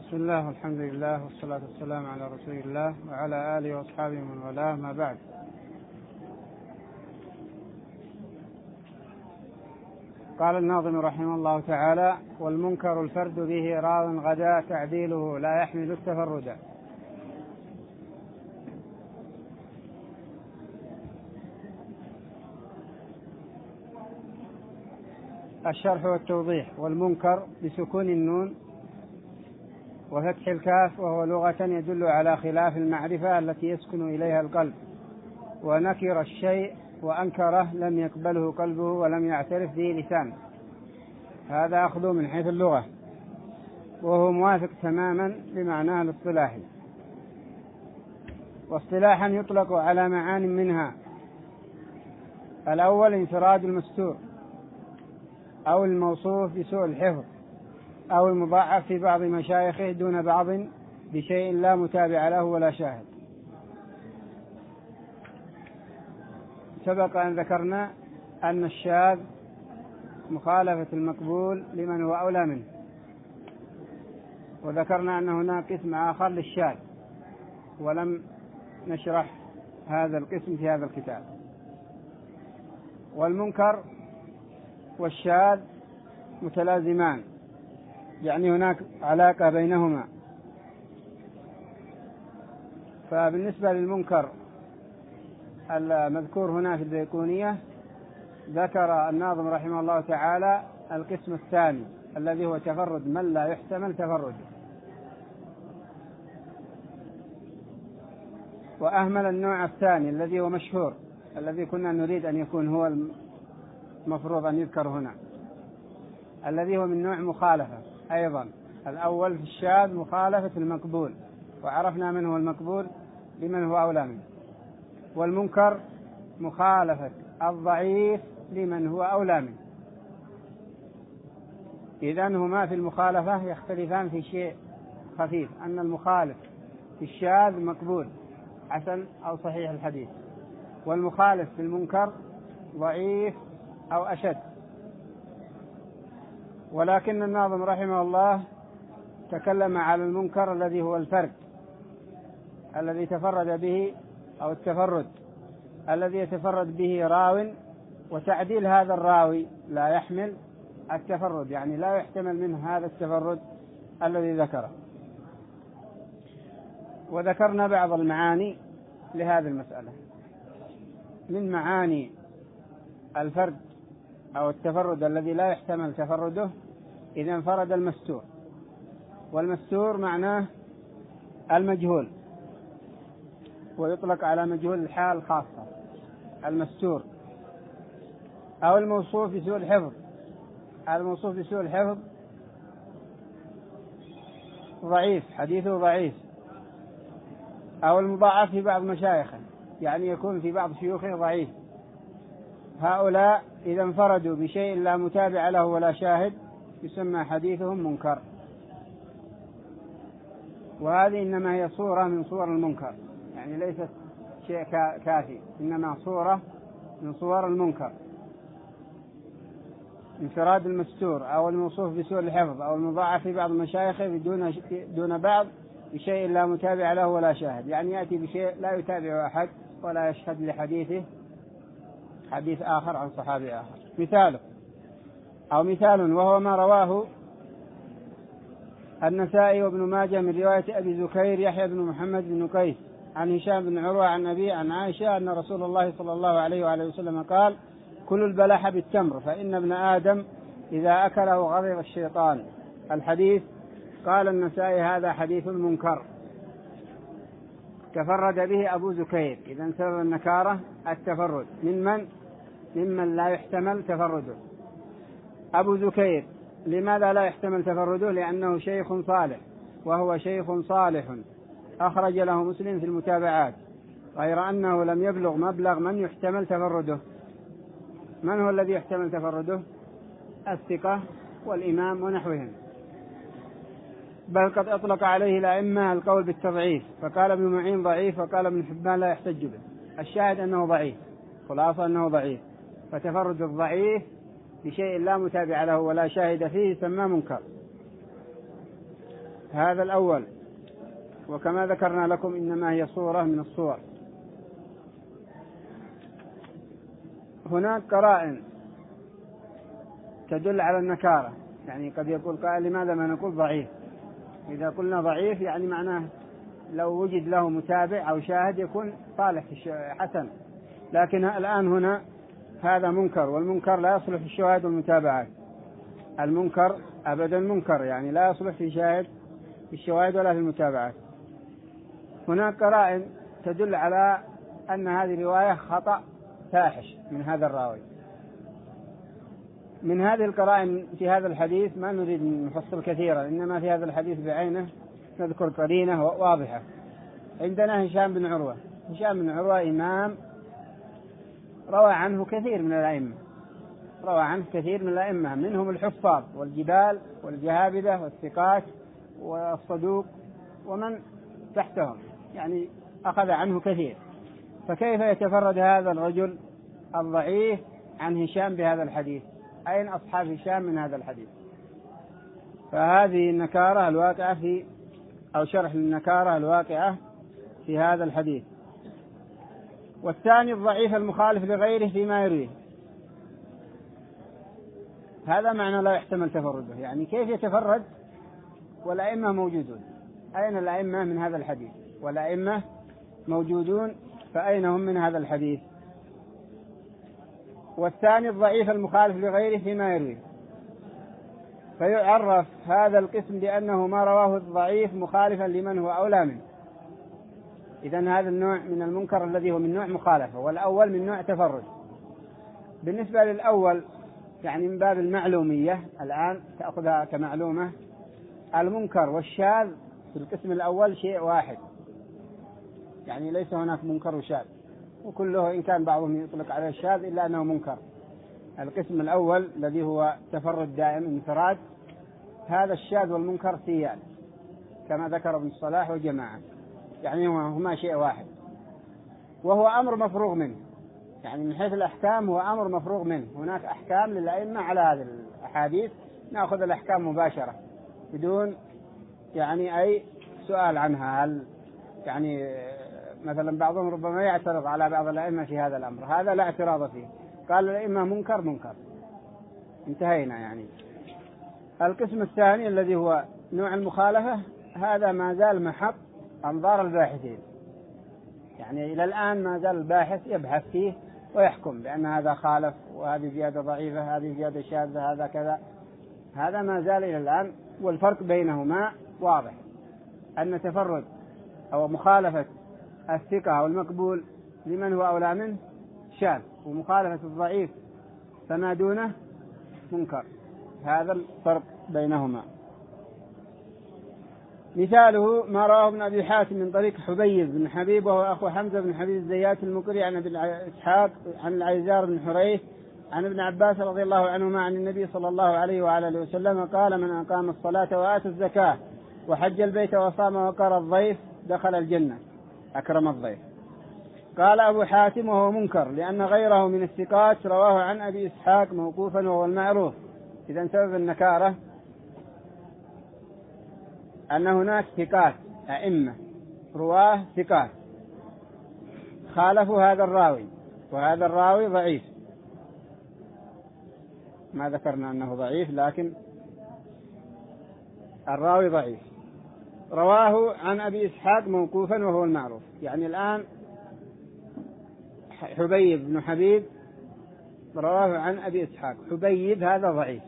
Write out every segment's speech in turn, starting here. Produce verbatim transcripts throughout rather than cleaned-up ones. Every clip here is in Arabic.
بسم الله والحمد لله والصلاة والسلام على رسول الله وعلى آله وأصحابه من والاه، ما بعد. قال الناظم رحمه الله تعالى: والمنكر الفرد به راو غدا تعديله لا يحمل التفرد. الشرح والتوضيح: والمنكر بسكون النون وفتح الكاف، وهو لغة يدل على خلاف المعرفة التي يسكن إليها القلب، ونكر الشيء وأنكره لم يقبله قلبه ولم يعترف به لسانه. هذا أخذ من حيث اللغة، وهو موافق تماما لمعناه الاصطلاحي. واصطلاحا يطلق على معان منها: الأول انفراد المستور، أو الموصوف بسوء الحفظ، أو المضاعف في بعض مشايخه دون بعض بشيء لا متابع له ولا شاهد. سبق أن ذكرنا أن الشاذ مخالفة المقبول لمن هو أولى منه، وذكرنا أن هناك قسم آخر للشاذ، ولم نشرح هذا القسم في هذا الكتاب. والمنكر والشاذ متلازمان، يعني هناك علاقة بينهما. فبالنسبة للمنكر المذكور هنا في البيقونية، ذكر الناظم رحمه الله تعالى القسم الثاني الذي هو تفرد من لا يحتمل تفرده، وأهمل النوع الثاني الذي هو مشهور، الذي كنا نريد أن يكون هو المفروض أن يذكر هنا، الذي هو من نوع مخالفة أيضا. الأول في الشاذ مخالفة المقبول، وعرفنا من هو المقبول لمن هو أولى منه. والمنكر مخالفة الضعيف لمن هو أولى منه. إذن هما في المخالفة يختلفان في شيء خفيف، أن المخالف في الشاذ مقبول حسن أو صحيح الحديث، والمخالف في المنكر ضعيف أو أشد. ولكن الناظم رحمه الله تكلم على المنكر الذي هو الفرد، الذي تفرد به، أو التفرد الذي يتفرد به راو، وتعديل هذا الراوي لا يحمل التفرد، يعني لا يحتمل منه هذا التفرد الذي ذكره. وذكرنا بعض المعاني لهذه المسألة. من معاني الفرد أو التفرد الذي لا يحتمل تفرده إذا انفرد المستور. والمستور معناه المجهول، ويطلق على مجهول الحال خاصة المستور. أو الموصوف بسوء الحفظ، الموصوف بسوء الحفظ ضعيف، حديثه ضعيف. أو المضاعف في بعض مشايخه، يعني يكون في بعض شيوخه ضعيف. هؤلاء إذا انفردوا بشيء لا متابع له ولا شاهد يسمى حديثهم منكر. وهذه إنما هي صورة من صور المنكر، يعني ليست شيء كافي، إنما صورة من صور المنكر. انفراد المستور، أو الموصوف بسوء الحفظ، أو المضاعف في بعض مشايخه بدون دون بعض بشيء لا متابع له ولا شاهد، يعني يأتي بشيء لا يتابع أحد ولا يشهد لحديثه حديث آخر عن صحابي آخر. مثاله أو مثال وهو ما رواه النسائي وابن ماجه من رواية أبي زكير يحيى بن محمد بن قيس عن هشام بن عروة عن أبي عن عائشة أن رسول الله صلى الله عليه وآله وسلم قال: كل البلح بالتمر فإن ابن آدم إذا أكله غضب الشيطان. الحديث. قال النسائي: هذا حديث منكر تفرد به أبو زكير. إذن سبب النكارة التفرد من من؟ ممن لا يحتمل تفرده. أبو زكير لماذا لا يحتمل تفرده؟ لأنه شيخ صالح، وهو شيخ صالح أخرج له مسلم في المتابعات، غير أنه لم يبلغ مبلغ من يحتمل تفرده. من هو الذي يحتمل تفرده؟ الثقة والإمام ونحوهم. بل قد أطلق عليه الأئمة القول بالتضعيف، فقال ابن معين ضعيف، وقال ابن حبان لا يحتج به. الشاهد أنه ضعيف، خلاصة أنه ضعيف. فتفرد الضعيف بشيء لا متابع له ولا شاهد فيه يسمى منكر. هذا الأول، وكما ذكرنا لكم إنما هي صورة من الصور. هناك قرائن تدل على النكارة، يعني قد يقول قائل لماذا ما نقول ضعيف؟ إذا قلنا ضعيف يعني معناه لو وجد له متابع أو شاهد يكون صالح حسن، لكن الآن هنا هذا منكر، والمنكر لا يصلح في الشواهد والمتابعات. المنكر أبدا منكر، يعني لا يصلح في شاهد في الشواهد ولا في المتابعات. هناك قرائن تدل على أن هذه رواية خطأ فاحش من هذا الراوي. من هذه القرائن في هذا الحديث ما نريد نفصل كثيرا، إنما في هذا الحديث بعينه نذكر قرينة واضحة. عندنا هشام بن عروة. هشام بن عروة إمام روى عنه كثير من الأئمة، روى عنه كثير من الأئمة، منهم الحفاظ والجبال والجهابذة والثقات والصدوق ومن تحتهم، يعني أخذ عنه كثير. فكيف يتفرد هذا الرجل الضعيف عن هشام بهذا الحديث؟ أين أصحاب هشام من هذا الحديث؟ فهذه النكارة الواقعة في أو شرح للنكارة الواقعة في هذا الحديث. والثاني الضعيف المخالف لغيره فيما يرويه. هذا معنى لا يحتمل تفرده، يعني كيف يتفرد والأئمة موجودون؟ أين الأئمة من هذا الحديث؟ والأئمة موجودون، فأين هم من هذا الحديث؟ والثاني الضعيف المخالف لغيره فيما يرويه. فيعرف هذا القسم بأنه ما رواه الضعيف مخالفا لمن هو أولى منه. إذن هذا النوع من المنكر الذي هو من نوع مخالفة، والأول من نوع تفرد. بالنسبة للأول يعني من باب المعلومية، الآن تأخذها كمعلومة، المنكر والشاذ في القسم الأول شيء واحد، يعني ليس هناك منكر وشاذ، وكله إن كان بعضهم يطلق عليه الشاذ إلا أنه منكر. القسم الأول الذي هو تفرد دائم انفراد، هذا الشاذ والمنكر سيان كما ذكر ابن الصلاح وجماعة، يعني هما شيء واحد، وهو أمر مفروغ منه، يعني من حيث الأحكام هو أمر مفروغ منه. هناك أحكام للأئمة على هذه الأحاديث، نأخذ الأحكام مباشرة بدون يعني أي سؤال عنها. هل يعني مثلا بعضهم ربما يعترض على بعض الأئمة في هذا الأمر، هذا لا اعتراض فيه، قال الأئمة منكر منكر، انتهينا. يعني القسم الثاني الذي هو نوع المخالفة، هذا ما زال محط أنظار الباحثين، يعني إلى الآن ما زال الباحث يبحث فيه ويحكم بأن هذا خالف، وهذه زيادة ضعيفة، هذه زيادة شاذة، هذا كذا، هذا ما زال إلى الآن. والفرق بينهما واضح، أن تفرد أو مخالفة الثقة أو المقبول لمن هو أولى منه شاذ، ومخالفة الضعيف فما دونه منكر، هذا الفرق بينهما. مثاله ما رواه ابن أبي حاتم من طريق حبيب بن حبيب وهو أخو حمزة بن حبيب الزيات المقري عن ابن إسحاق عن العيزار بن حريث عن ابن عباس رضي الله عنهما عن النبي صلى الله عليه وعلى آله وسلم قال: من أقام الصلاة وآتى الزكاة وحج البيت وصام وقر الضيف دخل الجنة، أكرم الضيف. قال أبو حاتم: وهو منكر لأن غيره من الثقات رواه عن أبي إسحاق موقوفا وهو المعروف. إذن سبب النكارة أن هناك ثقات أئمة رواه ثقات خالفوا هذا الراوي، وهذا الراوي ضعيف، ما ذكرنا أنه ضعيف لكن الراوي ضعيف، رواه عن أبي إسحاق موقوفا وهو المعروف. يعني الآن حبيب بن حبيب رواه عن أبي إسحاق، حبيب هذا ضعيف،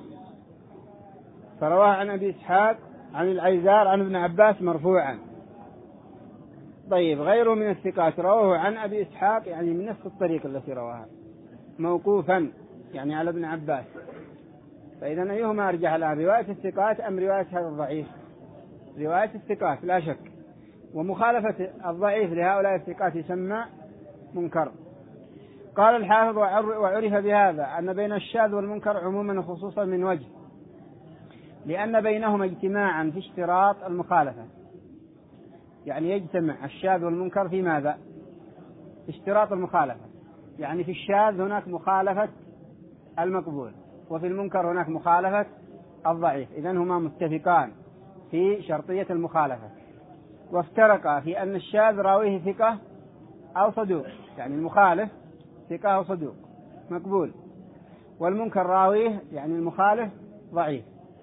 فرواه عن أبي إسحاق عن العيزار عن ابن عباس مرفوعا. طيب غيره من الثقات رواه عن أبي إسحاق يعني من نفس الطريق التي رواها موقوفا يعني على ابن عباس. فإذا أيهما أرجح الآن، رواية الثقات أم رواية هذا الضعيف؟ رواية الثقات لا شك، ومخالفة الضعيف لهؤلاء الثقات يسمى منكر. قال الحافظ: وعرف بهذا أن بين الشاذ والمنكر عموما وخصوصا من وجه، لأن بينهما اجتماعا في اشتراط المخالفة. يعني يجتمع الشاذ والمنكر في ماذا؟ اشتراط المخالفة. يعني في الشاذ هناك مخالفة المقبول، وفي المنكر هناك مخالفة الضعيف، إذن هما متفقان في شرطية المخالفة، وافترقا في أن الشاذ راويه ثقة أو صدوق، يعني المخالف ثقة أو صدوق مقبول، والمنكر راويه يعني المخالف ضعيف.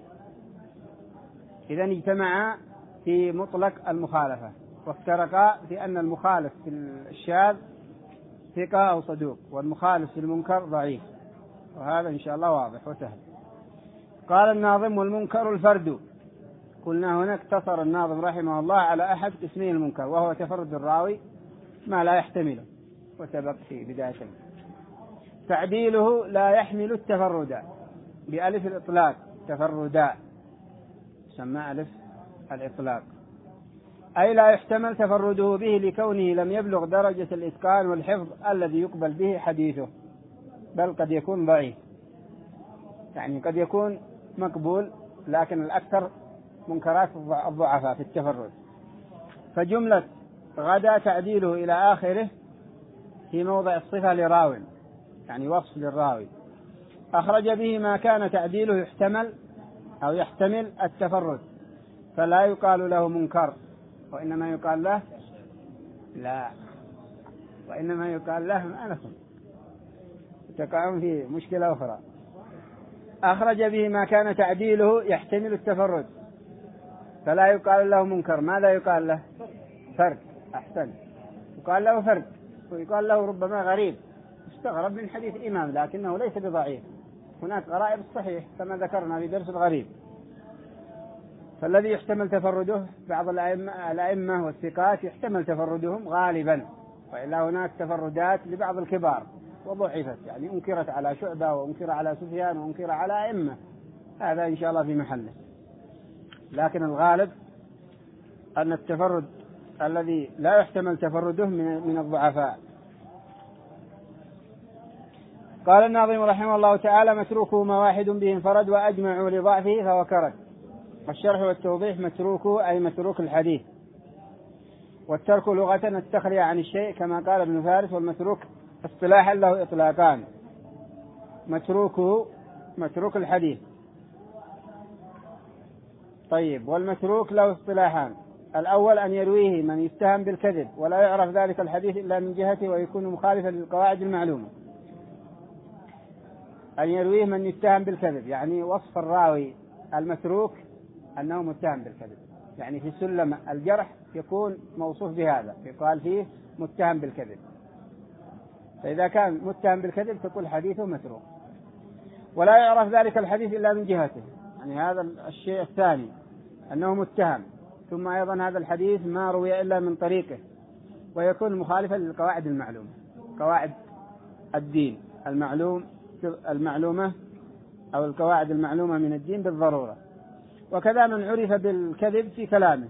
إذن اجتمعا في مطلق المخالفة، وافترقا في أن المخالف في الشاذ ثقة أو صدوق، والمخالف في المنكر ضعيف، وهذا إن شاء الله واضح وسهل. قال الناظم: والمنكر الفرد. قلنا هنا اقتصر الناظم رحمه الله على أحد اسمه المنكر، وهو تفرد الراوي ما لا يحتمله، وسبق في بداية. تعديله لا يحمل التفرد بألف الإطلاق، تفردا سمى ألف الإطلاق، أي لا يحتمل تفرده به لكونه لم يبلغ درجة الإتقان والحفظ الذي يقبل به حديثه، بل قد يكون ضعيف، يعني قد يكون مقبول لكن الأكثر منكرات الضعفاء في التفرد. فجملة غدا تعديله إلى آخره في موضع الصفة لراو، يعني وصف للراوي، أخرج به ما كان تعديله يحتمل أو يحتمل التفرد، فلا يقال له منكر، وإنما يقال له لا وإنما يقال له ما لكم تقعون في مشكلة أخرى. أخرج به ما كان تعديله يحتمل التفرد، فلا يقال له منكر. ماذا يقال له؟ فرد. أحسن، يقال له فرد، ويقال له ربما غريب، استغرب من حديث إمام لكنه ليس بضعيف، هناك غرائب الصحيح كما ذكرنا في درس الغريب. فالذي يحتمل تفرده بعض الأئمة, الأئمة والثقات يحتمل تفردهم غالبا، وإلا هناك تفردات لبعض الكبار وضعفت، يعني أنكرت على شعبة وأنكر على سفيان وأنكر على أئمة، هذا إن شاء الله في محله. لكن الغالب أن التفرد الذي لا يحتمل تفرده من الضعفاء. قال الناظم رحمه الله تعالى: متروكه ما واحد به انفرد وأجمعوا لضعفه فهو كرد. الشرح والتوضيح: متروكه أي متروك الحديث، والترك لغة التخلية عن الشيء كما قال ابن فارس، والمتروك اصطلاحا له إطلاقان: متروكه متروك الحديث. طيب، والمتروك له اصطلاحان: الأول أن يرويه من يتهم بالكذب ولا يعرف ذلك الحديث إلا من جهته ويكون مخالفا للقواعد المعلومة. أن يرويه من يتهم بالكذب، يعني وصف الراوي المتروك أنه متهم بالكذب، يعني في سلم الجرح يكون موصوف بهذا، يقال فيه متهم بالكذب، فإذا كان متهم بالكذب تقول حديثه متروك. ولا يعرف ذلك الحديث إلا من جهته، يعني هذا الشيء الثاني أنه متهم، ثم أيضا هذا الحديث ما روي إلا من طريقه، ويكون مخالفا للقواعد المعلومة، قواعد الدين المعلوم المعلومة أو القواعد المعلومة من الدين بالضرورة. وكذا من عرف بالكذب في كلامه.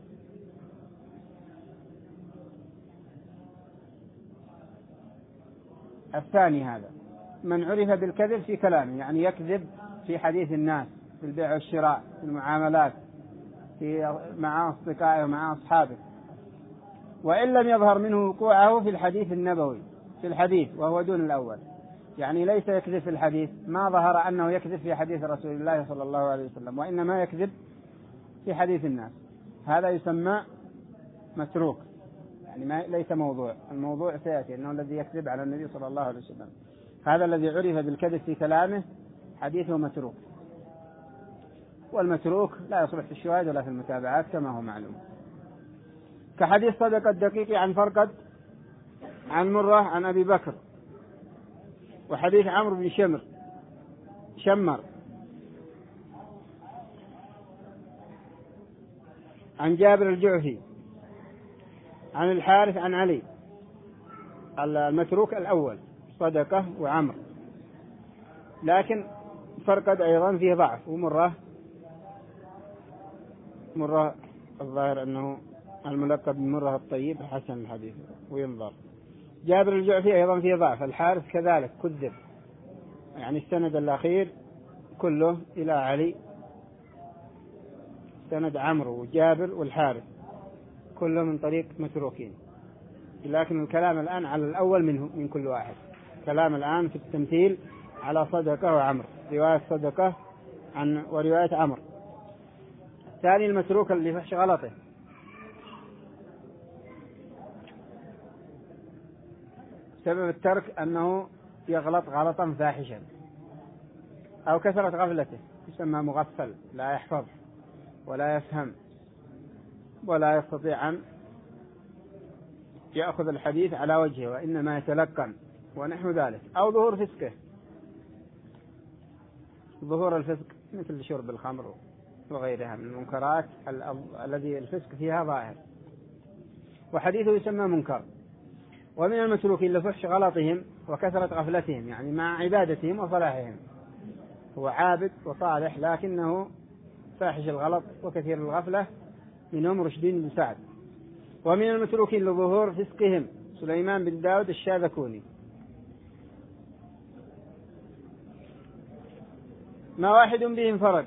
الثاني هذا من عرف بالكذب في كلامه، يعني يكذب في حديث الناس، في البيع والشراء، في المعاملات، في مع أصدقائه ومع أصحابه، وإن لم يظهر منه وقوعه في الحديث النبوي، في الحديث وهو دون الأول، يعني ليس يكذب في الحديث، ما ظهر أنه يكذب في حديث رسول الله صلى الله عليه وسلم، وإنما يكذب في حديث الناس، هذا يسمى متروك، يعني ما ليس موضوع. الموضوع سيأتي أنه الذي يكذب على النبي صلى الله عليه وسلم، هذا الذي عرف بالكذب في كلامه حديثه متروك. والمتروك لا يصلح في الشواهد ولا في المتابعات كما هو معلوم، كحديث صدق الدقيق عن فرقد عن مرة عن أبي بكر، وحديث عمرو بن شمر شمر عن جابر الجعفي عن الحارث عن علي. المتروك الأول صدقة وعمر، لكن فرقد أيضا فيه ضعف، ومرة مرة الظاهر أنه الملقب بمرة الطيب حسن الحديث وينظر. جابر الجعفي أيضا فيه ضعف، الحارث كذلك كذب، يعني السند الأخير كله إلى علي، سند عمرو وجابر والحارث كله من طريق متروكين. لكن الكلام الآن على الأول منه من كل واحد، كلام الآن في التمثيل على صدقة وعمر، رواية صدقة عن ورواية عمر. ثاني المتروك اللي فحش غلطه سبب الترك أنه يغلط غلطا فاحشا أو كثرة غفلته، يسمى مغفل، لا يحفظ ولا يفهم ولا يستطيع أن يأخذ الحديث على وجهه وإنما يتلقن ونحو ذلك. أو ظهور فسقه، ظهور الفسق مثل شرب الخمر وغيرها من المنكرات الذي الفسق فيها ظاهر، وحديثه يسمى منكر. ومن المتروكين لفحش غلطهم وكثرة غفلتهم، يعني مع عبادتهم وصلاحهم، هو عابد وصالح لكنه فاحش الغلط وكثير الغفلة، منهم رشدين بن سعد. ومن المتروكين لظهور فسقهم سليمان بن داود الشاذكوني. ما واحد به انفرد،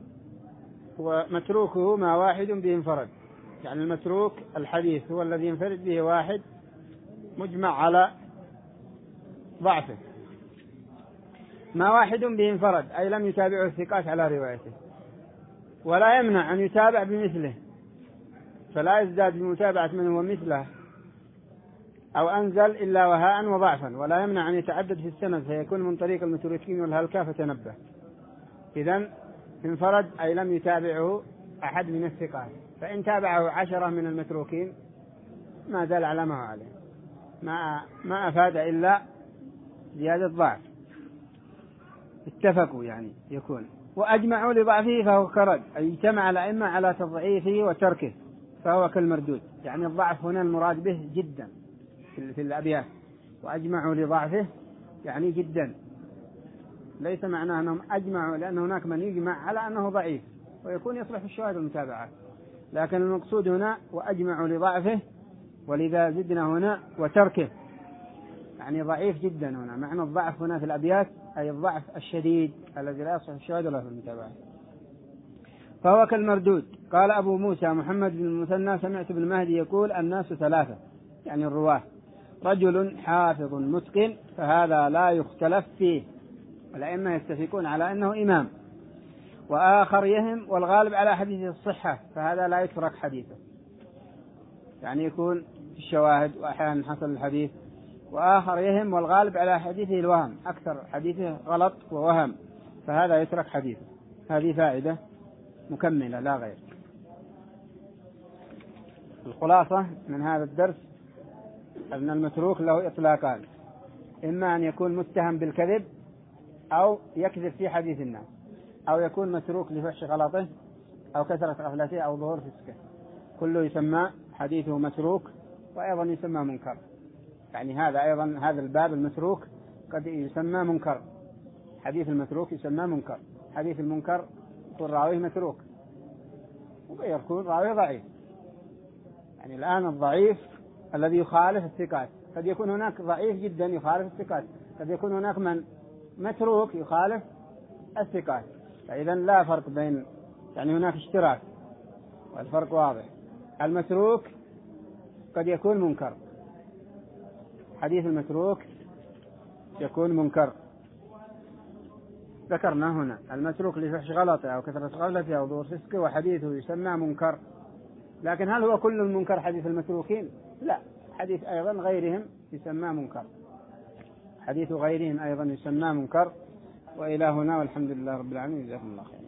ومتروكه ما واحد به انفرد، يعني المتروك الحديث هو الذي ينفرد به واحد مجمع على ضعفه. ما واحد به انفرد أي لم يتابعه الثقات على روايته، ولا يمنع أن يتابع بمثله، فلا يزداد بمتابعة من هو مثله أو أنزل إلا وهاء وضعفا، ولا يمنع أن يتعدد في السند فيكون من طريق المتروكين والهلكة فتنبه. إذن انفرد أي لم يتابعه أحد من الثقات، فإن تابعه عشرة من المتروكين ما زال على ما هو عليه، ما ما أفاد إلا زيادة ضعف. اتفقوا يعني يكون. وأجمعوا لضعفه فهو كرد، أي اجتمع الأئمة على تضعيفه وتركه فهو كالمردود، يعني الضعف هنا المراد به جدا في الأبيات. وأجمعوا لضعفه يعني جدا، ليس معناه أنهم أجمعوا لأن هناك من يجمع على أنه ضعيف ويكون يصلح في الشواهد والمتابعات، لكن المقصود هنا وأجمعوا لضعفه، ولذا زدنا هنا وتركه، يعني ضعيف جدا. هنا معنى الضعف هنا في الأبيات أي الضعف الشديد الذي لا يصلح في الشواهد ولا في المتابعات، فهو كالمردود. قال أبو موسى محمد بن المثنى سمعت ابن مهدي يقول الناس ثلاثة، يعني الرواه: رجل حافظ متقن فهذا لا يختلف فيه، والأئمة يتفقون على أنه إمام، وآخر يهم والغالب على حديث الصحة فهذا لا يترك حديثه، يعني يكون في الشواهد وأحيانا حصل الحديث، وآخر يهم والغالب على حديثه الوهم، أكثر حديثه غلط ووهم فهذا يترك حديثه. هذه فائدة مكملة لا غير. الخلاصة من هذا الدرس أن المتروك له إطلاقان: إما أن يكون متهم بالكذب أو يكذب في حديث الناس، أو يكون متروك لفحش غلطه أو كثرة غفلته أو ظهور فسقه، كله يسمى حديثه متروك، وأيضا يسمى منكر. يعني هذا أيضا هذا الباب المتروك قد يسمى منكر، حديث المتروك يسمى منكر. حديث المنكر يكون راويه متروك ويكون راويه ضعيف. يعني الآن الضعيف الذي يخالف الثقات، قد يكون هناك ضعيف جدا يخالف الثقات، قد يكون هناك من متروك يخالف الثقات، فإذا لا فرق بين، يعني هناك اشتراك والفرق واضح. المتروك قد يكون منكر، حديث المتروك يكون منكر. ذكرنا هنا المتروك لفحش غلطه أو كثرة غفلته أو ظهور فسقه وحديثه يسمى منكر. لكن هل هو كل المنكر حديث المتروكين؟ لا، حديث أيضا غيرهم يسمى منكر، حديث غيرهم أيضا يسمى منكر. وإلى هنا والحمد لله رب العالمين، جزاكم الله خير.